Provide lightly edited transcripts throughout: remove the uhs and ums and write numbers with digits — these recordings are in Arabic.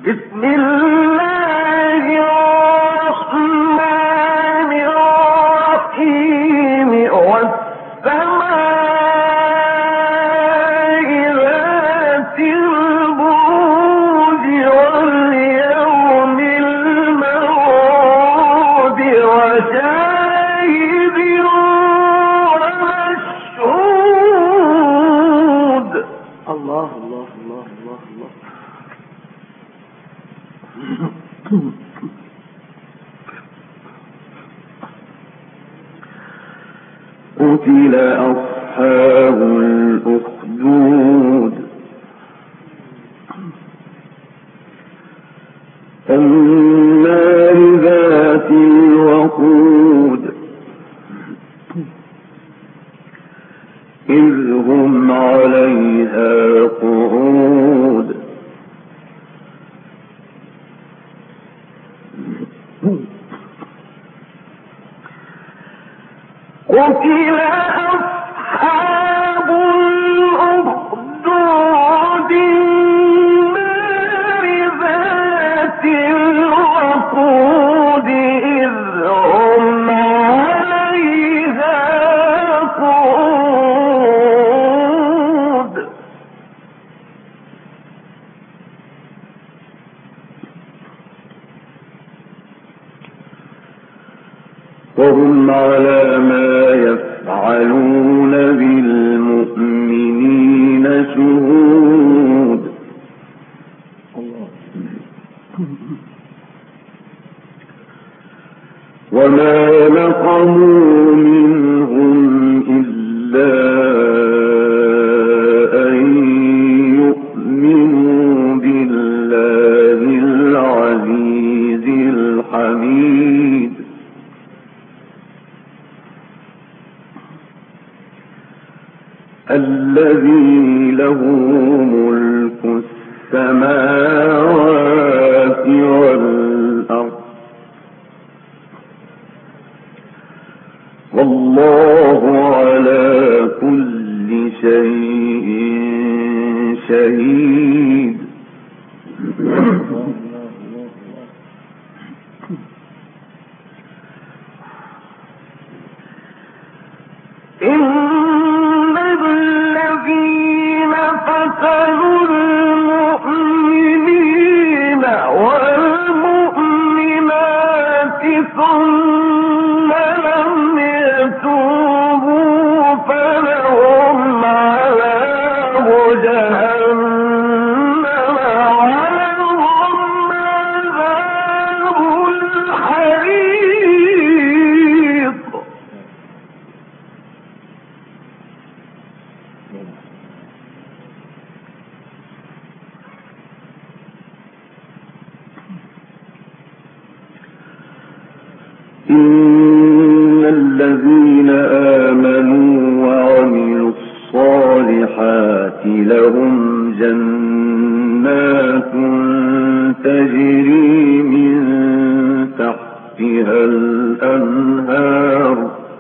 بسم الله الرحمن الرحيم والسماء ذات البروج واليوم الموعود وشاهد ومشهود. الله الله الله الله الله. قتل أصحاب الأخدود النار ذات الوقود إذ هم عليها قعود قتل أصحاب الأخدود النار ذات الوقود إذ هم عليها قعود وهم على ما يفعلون بالمؤمنين شهود. وما نقموا منهم إلا أن يؤمنوا بالله العزيز الحميد الذي له ملك السماوات والأرض والله على كل شيء شهيد. فتنوا المؤمنين والمؤمنات ثم لم يتوبوا فلهم عذاب جهنم ولهم عذاب الحريق. إن الذين آمنوا وعملوا الصالحات لهم جنات تجري من تحتها الأنهار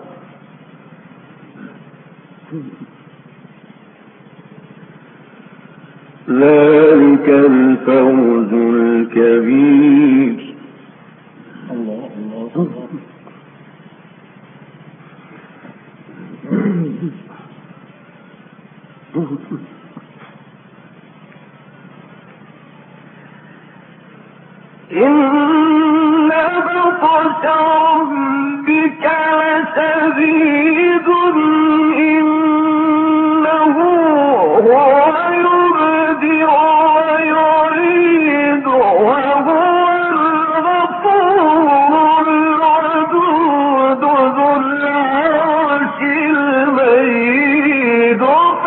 ذلك الفوز الكبير. الله الله الله. إن بطش ربك لشديد إنه هو يبدئ ويعيد وهو الغفور الودود ذو العرش المجيد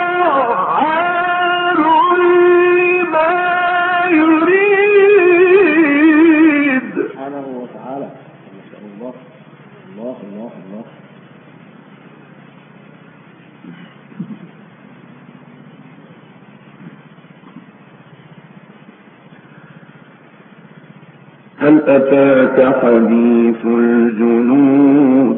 فعال لما يريد. سبحانه وتعالى. ما شاء الله الله الله الله. هل أتاك حديث الجنود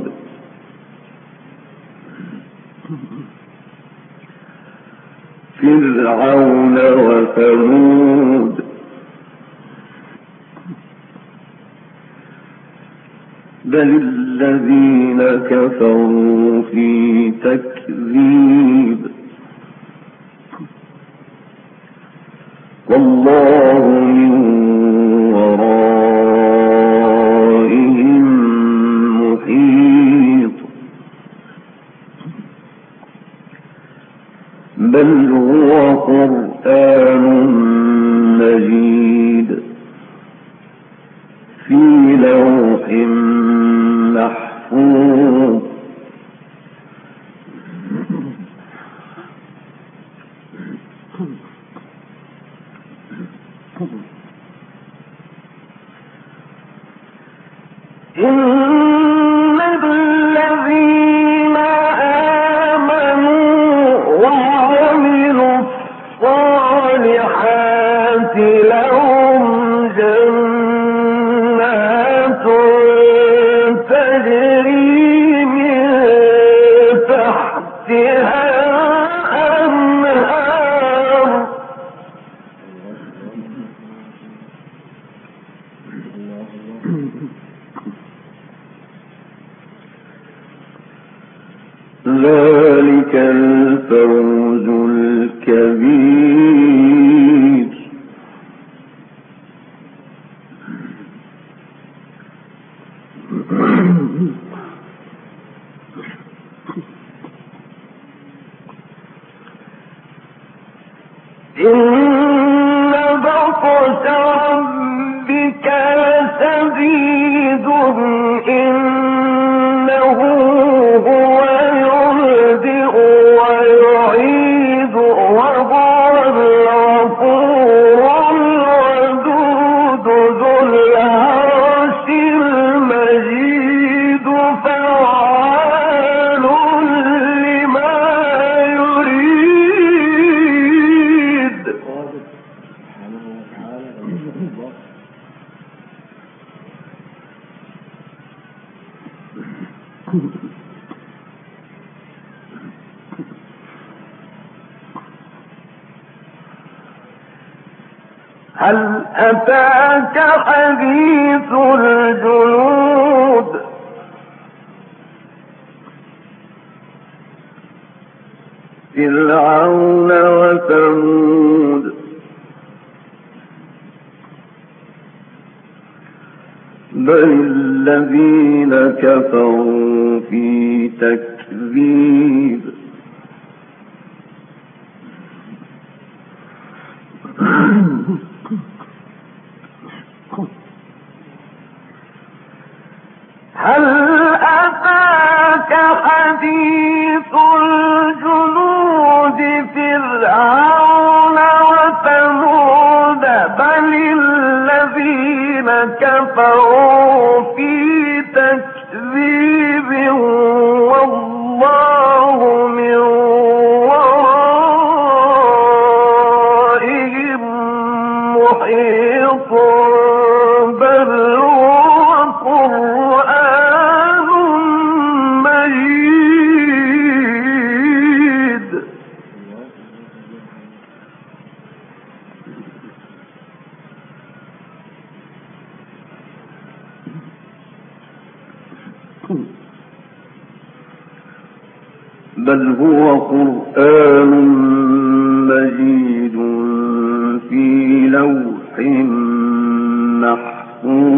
فرعون وثمود بل الذين كفروا في تكذيب والله من ورائهم محيط بل هو قرآن مجيد في لوح محفوظ إن الذين آمنوا وعملوا الصالحات لهم جنات تجري من تحتها أنهار ذلك الفوز الكبير إن بطش ربك لشديد إنه هو يبدئ ويعيد وهو الغفور الودود ذو العرش المجيد فعال لما يريد. هل أتاك حديث الجنود فرعون وثمود بل الذين كفروا في تكذيب هل أتاك حديث الجنود فرعون وثمود بل الذين كفروا في تكذيب والله من ورائهم محيط بل هو قرآن مجيد. بل هو قرآن مجيد في لوح محفوظ